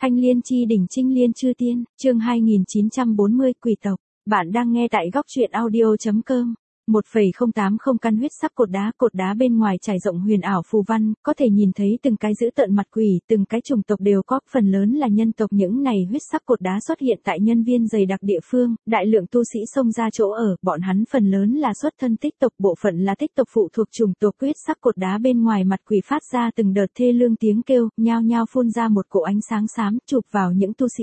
Thanh Liên chi đỉnh Trinh Liên chư tiên, chương 2940 quỷ tộc. Bạn đang nghe tại góc truyện audio.com. 1,080 căn huyết sắc cột đá bên ngoài trải rộng huyền ảo phù văn, có thể nhìn thấy từng cái dữ tợn mặt quỷ, từng cái chủng tộc đều có, phần lớn là nhân tộc. Những này huyết sắc cột đá xuất hiện tại nhân viên dày đặc địa phương, đại lượng tu sĩ xông ra chỗ ở, bọn hắn phần lớn là xuất thân tích tộc, bộ phận là tích tộc phụ thuộc chủng tộc. Huyết sắc cột đá bên ngoài mặt quỷ phát ra từng đợt thê lương tiếng kêu, nhao nhao phun ra một cỗ ánh sáng xám, chụp vào những tu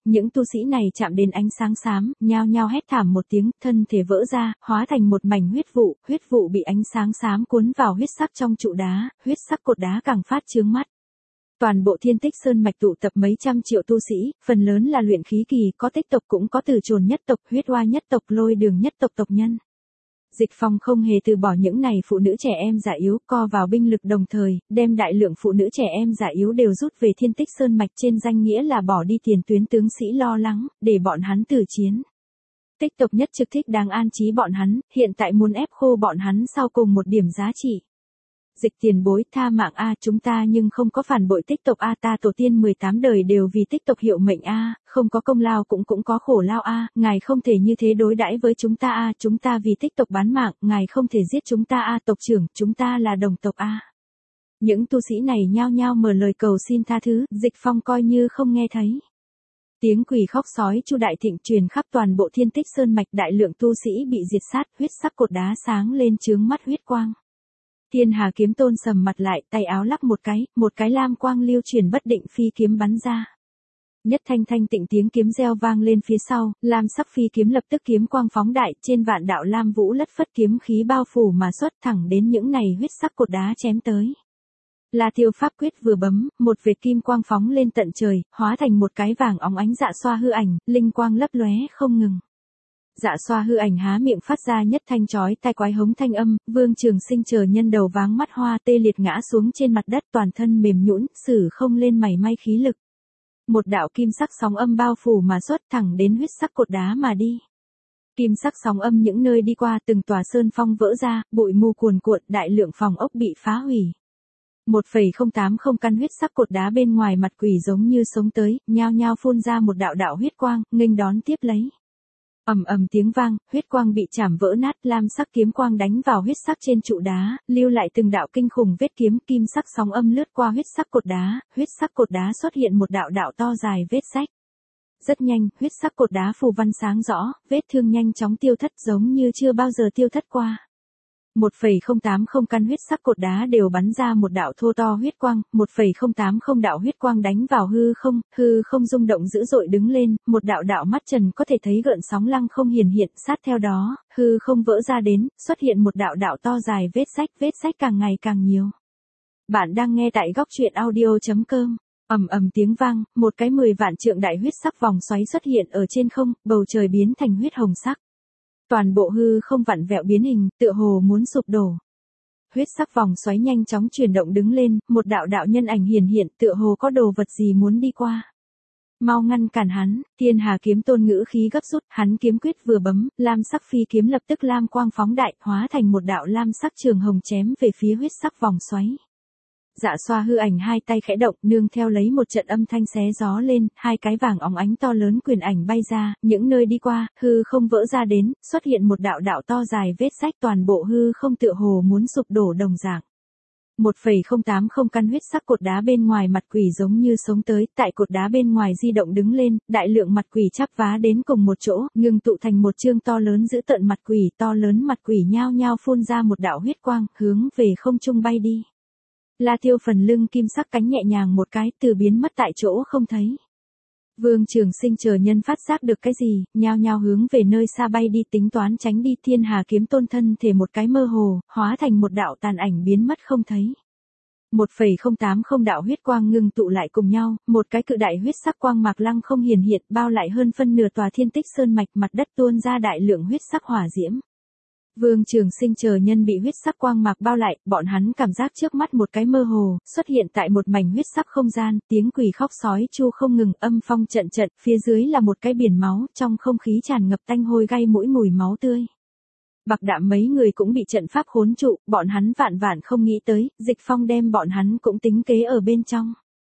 sĩ này chạm đến ánh sáng xám, nhao nhao hét thảm một tiếng, thân thể vỡ ra, hóa thành một mảnh huyết vụ bị ánh sáng xám cuốn vào huyết sắc trong trụ đá, huyết sắc cột đá càng phát chướng mắt. Toàn bộ Thiên Tích Sơn mạch tụ tập mấy trăm triệu tu sĩ, phần lớn là luyện khí kỳ, có tích tộc cũng có từ chồn nhất tộc, huyết oa nhất tộc, lôi đường nhất tộc tộc nhân. Dịch Phong không hề từ bỏ những này phụ nữ trẻ em già yếu, co vào binh lực đồng thời, đem đại lượng phụ nữ trẻ em già yếu đều rút về Thiên Tích Sơn mạch, trên danh nghĩa là bỏ đi tiền tuyến tướng sĩ lo lắng, để bọn hắn tử chiến. Tích tộc nhất trực thích đáng an trí bọn hắn, hiện tại muốn ép khô bọn hắn sau cùng một điểm giá trị. Dịch tiền bối, tha mạng a, chúng ta nhưng không có phản bội tích tộc a, ta tổ tiên 18 đời đều vì tích tộc hiệu mệnh a, không có công lao cũng có khổ lao a, ngài không thể như thế đối đãi với chúng ta a, chúng ta vì tích tộc bán mạng, ngài không thể giết chúng ta a, tộc trưởng, chúng ta là đồng tộc a. Những tu sĩ này nhao nhao mở lời cầu xin tha thứ, Dịch Phong coi như không nghe thấy. Tiếng quỷ khóc sói chu đại thịnh truyền khắp toàn bộ Thiên Tích Sơn mạch, đại lượng tu sĩ bị diệt sát, huyết sắc cột đá sáng lên chướng mắt huyết quang. Thiên Hà Kiếm Tôn sầm mặt lại, tay áo lắc một cái lam quang lưu chuyển bất định phi kiếm bắn ra. Nhất thanh tịnh tiếng kiếm reo vang lên phía sau, lam sắc phi kiếm lập tức kiếm quang phóng đại, trên vạn đạo lam vũ lất phất kiếm khí bao phủ mà xuất thẳng đến những này huyết sắc cột đá chém tới. La Tiêu pháp quyết vừa bấm, một vệt kim quang phóng lên tận trời, hóa thành một cái vàng óng ánh dạ xoa hư ảnh, linh quang lấp lóe không ngừng. Dạ xoa hư ảnh há miệng phát ra nhất thanh chói tai quái hống thanh âm, Vương Trường Sinh chờ nhân đầu váng mắt hoa, tê liệt ngã xuống trên mặt đất, toàn thân mềm nhũn, sử không lên mảy may khí lực. Một đạo kim sắc sóng âm bao phủ mà xuất thẳng đến huyết sắc cột đá mà đi. Kim sắc sóng âm những nơi đi qua, từng tòa sơn phong vỡ ra, bụi mù cuồn cuộn, đại lượng phòng ốc bị phá hủy. 1,080 căn huyết sắc cột đá bên ngoài mặt quỷ giống như sống tới, nhao nhao phun ra một đạo huyết quang, nghênh đón tiếp lấy. Ầm tiếng vang, huyết quang bị chảm vỡ nát, lam sắc kiếm quang đánh vào huyết sắc trên trụ đá, lưu lại từng đạo kinh khủng vết kiếm, kim sắc sóng âm lướt qua huyết sắc cột đá xuất hiện một đạo to dài vết rách. Rất nhanh, huyết sắc cột đá phù văn sáng rõ, vết thương nhanh chóng tiêu thất giống như chưa bao giờ tiêu thất qua. 1,080 căn huyết sắc cột đá đều bắn ra một đạo thô to huyết quang, 1,080 đạo huyết quang đánh vào hư không rung động dữ dội đứng lên, một đạo mắt trần có thể thấy gợn sóng lăng không hiển hiện, sát theo đó, hư không vỡ ra đến, xuất hiện một đạo to dài vết rách càng ngày càng nhiều. Bạn đang nghe tại góc truyện audio.com. Ầm tiếng vang, một cái 10 vạn trượng đại huyết sắc vòng xoáy xuất hiện ở trên không, bầu trời biến thành huyết hồng sắc. Toàn bộ hư không vặn vẹo biến hình, tựa hồ muốn sụp đổ. Huyết sắc vòng xoáy nhanh chóng chuyển động đứng lên, một đạo nhân ảnh hiển hiện, tựa hồ có đồ vật gì muốn đi qua. Mau ngăn cản hắn, Thiên Hà Kiếm Tôn ngữ khí gấp rút, hắn kiếm quyết vừa bấm, lam sắc phi kiếm lập tức lam quang phóng đại, hóa thành một đạo lam sắc trường hồng chém về phía huyết sắc vòng xoáy. Dạ xoa hư ảnh hai tay khẽ động, nương theo lấy một trận âm thanh xé gió lên, hai cái vàng óng ánh to lớn quyền ảnh bay ra, những nơi đi qua, hư không vỡ ra đến, xuất hiện một đạo to dài vết rách, toàn bộ hư không tựa hồ muốn sụp đổ đồng dạng. 1,080 căn huyết sắc cột đá bên ngoài mặt quỷ giống như sống tới, tại cột đá bên ngoài di động đứng lên, đại lượng mặt quỷ chắp vá đến cùng một chỗ, ngưng tụ thành một chương to lớn giữ tận mặt quỷ, to lớn mặt quỷ nhao nhao phun ra một đạo huyết quang, hướng về không trung bay đi. La Tiêu phần lưng kim sắc cánh nhẹ nhàng một cái, từ biến mất tại chỗ không thấy. Vương Trường Sinh chờ nhân phát giác được cái gì, nhao nhao hướng về nơi xa bay đi, tính toán tránh đi. Thiên Hà Kiếm Tôn thân thể một cái mơ hồ, hóa thành một đạo tàn ảnh biến mất không thấy. 1,080 đạo huyết quang ngưng tụ lại cùng nhau, một cái cự đại huyết sắc quang mạc lăng không hiển hiện, bao lại hơn phân nửa tòa Thiên Tích Sơn mạch, mặt đất tuôn ra đại lượng huyết sắc hỏa diễm. Vương Trường Sinh chờ nhân bị huyết sắc quang mạc bao lại, bọn hắn cảm giác trước mắt một cái mơ hồ, xuất hiện tại một mảnh huyết sắc không gian, tiếng quỷ khóc sói chu không ngừng, âm phong trận, phía dưới là một cái biển máu, trong không khí tràn ngập tanh hôi gây mũi mùi máu tươi. Bạc Đạm mấy người cũng bị trận pháp khốn trụ, bọn hắn vạn không nghĩ tới, Dịch Phong đem bọn hắn cũng tính kế ở bên trong.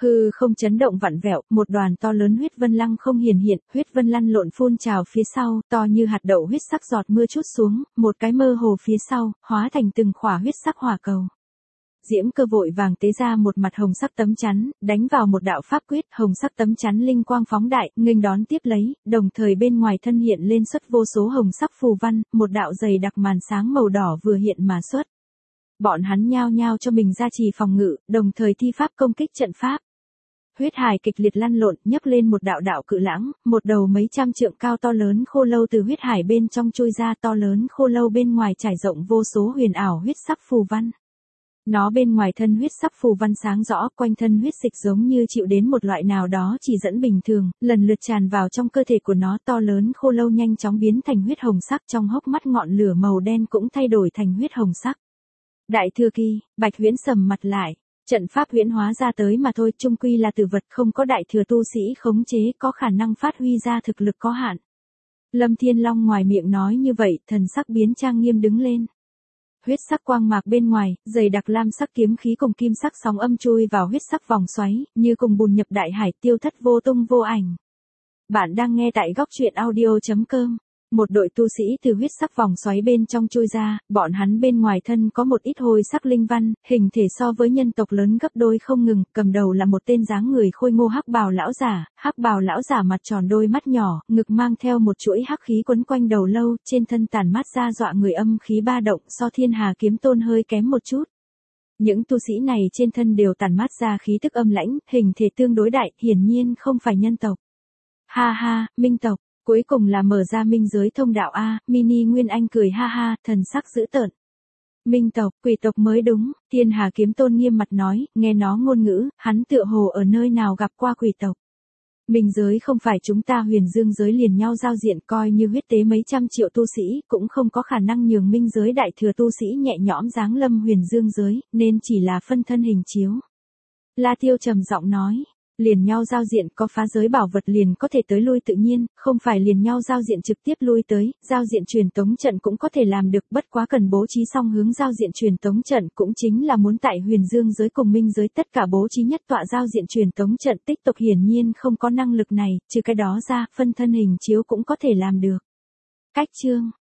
Hư không chấn động vặn vẹo, một đoàn to lớn huyết vân lăng không hiển hiện, huyết vân lăn lộn phun trào phía sau, to như hạt đậu huyết sắc giọt mưa chút xuống, một cái mơ hồ phía sau, hóa thành từng khỏa huyết sắc hỏa cầu. Diễm Cơ vội vàng tế ra một mặt hồng sắc tấm chắn, đánh vào một đạo pháp quyết, hồng sắc tấm chắn linh quang phóng đại, nghênh đón tiếp lấy, đồng thời bên ngoài thân hiện lên xuất vô số hồng sắc phù văn, một đạo dày đặc màn sáng màu đỏ vừa hiện mà xuất. Bọn hắn nhao nhao cho mình ra trì phòng ngự, đồng thời thi pháp công kích trận pháp. Huyết hải kịch liệt lăn lộn, nhấc lên một đạo đạo cự lãng, một đầu mấy trăm trượng cao to lớn khô lâu từ huyết hải bên trong trôi ra, to lớn khô lâu bên ngoài trải rộng vô số huyền ảo huyết sắc phù văn. Nó bên ngoài thân huyết sắc phù văn sáng rõ, quanh thân huyết dịch giống như chịu đến một loại nào đó chỉ dẫn bình thường, lần lượt tràn vào trong cơ thể của nó, to lớn khô lâu nhanh chóng biến thành huyết hồng sắc, trong hốc mắt ngọn lửa màu đen cũng thay đổi thành huyết hồng sắc. Đại thừa kỳ, Bạch Huyễn sầm mặt lại, trận pháp huyễn hóa ra tới mà thôi, chung quy là tử vật, không có đại thừa tu sĩ khống chế, có khả năng phát huy ra thực lực có hạn. Lâm Thiên Long ngoài miệng nói như vậy, thần sắc biến trang nghiêm đứng lên. Huyết sắc quang mạc bên ngoài, dày đặc lam sắc kiếm khí cùng kim sắc sóng âm chui vào huyết sắc vòng xoáy, như cùng bùn nhập đại hải, tiêu thất vô tung vô ảnh. Bạn đang nghe tại góc truyện audio.com. Một đội tu sĩ từ huyết sắc vòng xoáy bên trong chui ra, bọn hắn bên ngoài thân có một ít hồi sắc linh văn, hình thể so với nhân tộc lớn gấp đôi không ngừng, cầm đầu là một tên dáng người khôi ngô hắc bào lão giả mặt tròn đôi mắt nhỏ, ngực mang theo một chuỗi hắc khí quấn quanh đầu lâu, trên thân tản mát ra dọa người âm khí ba động, so Thiên Hà Kiếm Tôn hơi kém một chút. Những tu sĩ này trên thân đều tản mát ra khí tức âm lãnh, hình thể tương đối đại, hiển nhiên không phải nhân tộc. Ha ha, minh tộc. Cuối cùng là mở ra minh giới thông đạo A, Mini Nguyên Anh cười ha ha, thần sắc dữ tợn. Minh tộc, quỷ tộc mới đúng, Thiên Hà Kiếm Tôn nghiêm mặt nói, nghe nó ngôn ngữ, hắn tựa hồ ở nơi nào gặp qua quỷ tộc. Minh giới không phải chúng ta Huyền Dương giới liền nhau giao diện, coi như huyết tế mấy trăm triệu tu sĩ, cũng không có khả năng nhường minh giới đại thừa tu sĩ nhẹ nhõm giáng lâm Huyền Dương giới, nên chỉ là phân thân hình chiếu. La Tiêu trầm giọng nói. Liền nhau giao diện có phá giới bảo vật liền có thể tới lui tự nhiên, không phải liền nhau giao diện trực tiếp lui tới, giao diện truyền tống trận cũng có thể làm được, bất quá cần bố trí song hướng giao diện truyền tống trận, cũng chính là muốn tại Huyền Dương giới cùng minh giới tất cả bố trí nhất tọa giao diện truyền tống trận, tích tộc hiển nhiên không có năng lực này, trừ cái đó ra, phân thân hình chiếu cũng có thể làm được. Cách chương